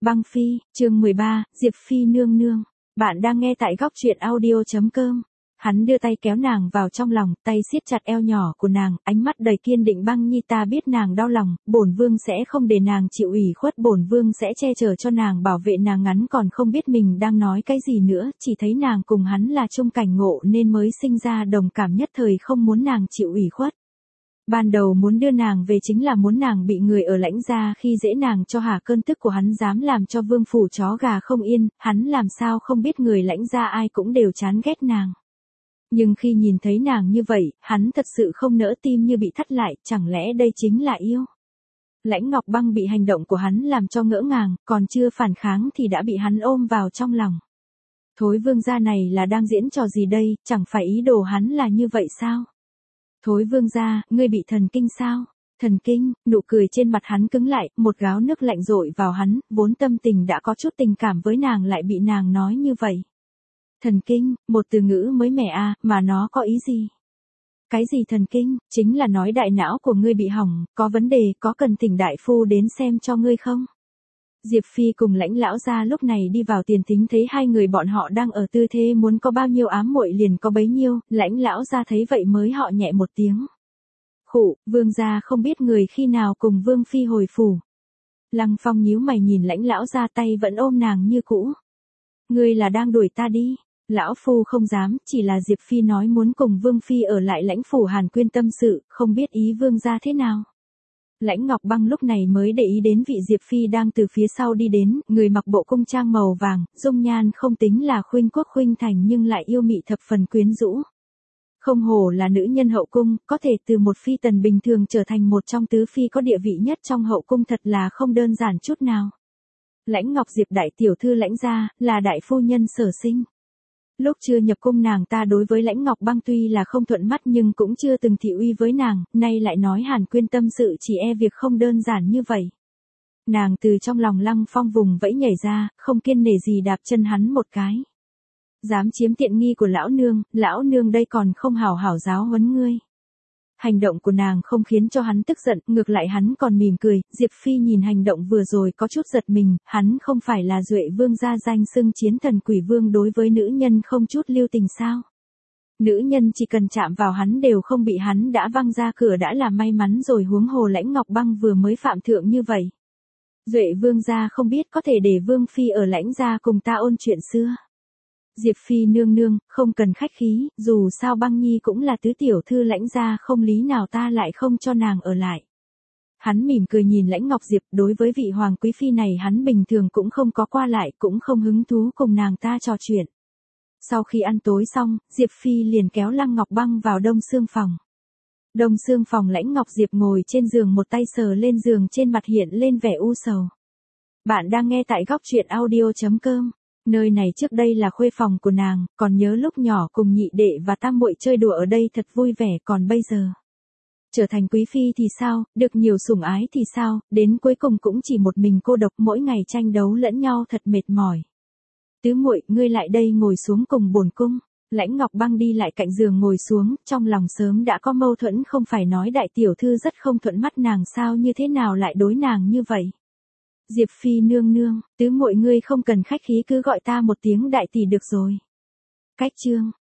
Băng Phi, chương 13, Diệp Phi nương nương. Bạn đang nghe tại góc truyện audio.com. Hắn đưa tay kéo nàng vào trong lòng, tay siết chặt eo nhỏ của nàng, ánh mắt đầy kiên định. Băng Nhi, ta biết nàng đau lòng, bổn vương sẽ không để nàng chịu ủy khuất, bổn vương sẽ che chở cho nàng, bảo vệ nàng. Ngắn còn không biết mình đang nói cái gì nữa, chỉ thấy nàng cùng hắn là chung cảnh ngộ nên mới sinh ra đồng cảm, nhất thời không muốn nàng chịu ủy khuất. Ban đầu muốn đưa nàng về chính là muốn nàng bị người ở Lãnh gia khi dễ nàng cho hả cơn tức của hắn dám làm cho vương phủ chó gà không yên, hắn làm sao không biết người Lãnh gia ai cũng đều chán ghét nàng. Nhưng khi nhìn thấy nàng như vậy, hắn thật sự không nỡ, tim như bị thắt lại, chẳng lẽ đây chính là yêu? Lãnh Ngọc Băng bị hành động của hắn làm cho ngỡ ngàng, còn chưa phản kháng thì đã bị hắn ôm vào trong lòng. Thối vương gia này là đang diễn trò gì đây, chẳng phải ý đồ hắn là như vậy sao? Thối vương gia, ngươi bị thần kinh sao? Thần kinh, nụ cười trên mặt hắn cứng lại, một gáo nước lạnh dội vào hắn, vốn tâm tình đã có chút tình cảm với nàng lại bị nàng nói như vậy. Thần kinh, một từ ngữ mới mẻ à, mà nó có ý gì? Cái gì thần kinh, chính là nói đại não của ngươi bị hỏng, có vấn đề, có cần thỉnh đại phu đến xem cho ngươi không? Diệp Phi cùng Lãnh lão gia lúc này đi vào tiền thính, thấy hai người bọn họ đang ở tư thế muốn có bao nhiêu ám muội liền có bấy nhiêu, Lãnh lão gia thấy vậy mới họ nhẹ một tiếng. Khụ, vương gia không biết người khi nào cùng vương phi hồi phủ. Lăng Phong nhíu mày nhìn Lãnh lão gia, tay vẫn ôm nàng như cũ. Ngươi là đang đuổi ta đi? Lão phu không dám, chỉ là Diệp Phi nói muốn cùng vương phi ở lại Lãnh phủ Hàn Quyên tâm sự, không biết ý vương gia thế nào. Lãnh Ngọc Băng lúc này mới để ý đến vị Diệp Phi đang từ phía sau đi đến, người mặc bộ cung trang màu vàng, dung nhan không tính là khuynh quốc khuynh thành nhưng lại yêu mị thập phần quyến rũ. Không hổ là nữ nhân hậu cung, có thể từ một phi tần bình thường trở thành một trong tứ phi có địa vị nhất trong hậu cung, thật là không đơn giản chút nào. Lãnh Ngọc Diệp đại tiểu thư Lãnh gia, là đại phu nhân sở sinh. Lúc chưa nhập cung nàng ta đối với Lãnh Ngọc Băng tuy là không thuận mắt nhưng cũng chưa từng thị uy với nàng, nay lại nói Hàn Quyên tâm sự, chỉ e việc không đơn giản như vậy. Nàng từ trong lòng Lăng Phong vùng vẫy nhảy ra, không kiêng nể gì đạp chân hắn một cái. Dám chiếm tiện nghi của lão nương đây còn không hảo hảo giáo huấn ngươi. Hành động của nàng không khiến cho hắn tức giận, ngược lại hắn còn mỉm cười. Diệp Phi nhìn hành động vừa rồi có chút giật mình, hắn không phải là Duệ vương gia danh xưng chiến thần quỷ vương, đối với nữ nhân không chút lưu tình sao? Nữ nhân chỉ cần chạm vào hắn đều không bị hắn đã văng ra cửa đã là may mắn rồi, huống hồ Lãnh Ngọc Băng vừa mới phạm thượng như vậy. Duệ vương gia không biết có thể để vương phi ở Lãnh gia cùng ta ôn chuyện xưa. Diệp Phi nương nương, không cần khách khí, dù sao Băng Nhi cũng là tứ tiểu thư Lãnh gia, không lý nào ta lại không cho nàng ở lại. Hắn mỉm cười nhìn Lãnh Ngọc Diệp, đối với vị hoàng quý phi này hắn bình thường cũng không có qua lại, cũng không hứng thú cùng nàng ta trò chuyện. Sau khi ăn tối xong, Diệp Phi liền kéo Lăng Ngọc Băng vào đông xương phòng. Đông xương phòng, Lãnh Ngọc Diệp ngồi trên giường, một tay sờ lên giường, trên mặt hiện lên vẻ u sầu. Bạn đang nghe tại góc truyện audio.com. Nơi này trước đây là khuê phòng của nàng, còn nhớ lúc nhỏ cùng nhị đệ và tam muội chơi đùa ở đây thật vui vẻ, còn bây giờ trở thành quý phi thì sao, được nhiều sủng ái thì sao, đến cuối cùng cũng chỉ một mình cô độc, mỗi ngày tranh đấu lẫn nhau thật mệt mỏi. Tứ muội, ngươi lại đây ngồi xuống cùng bổn cung. Lãnh Ngọc Băng đi lại cạnh giường ngồi xuống, trong lòng sớm đã có mâu thuẫn, không phải nói đại tiểu thư rất không thuận mắt nàng sao, như thế nào lại đối nàng như vậy? Diệp Phi nương nương, tứ muội ngươi không cần khách khí, cứ gọi ta một tiếng đại tỷ được rồi. Cách chương.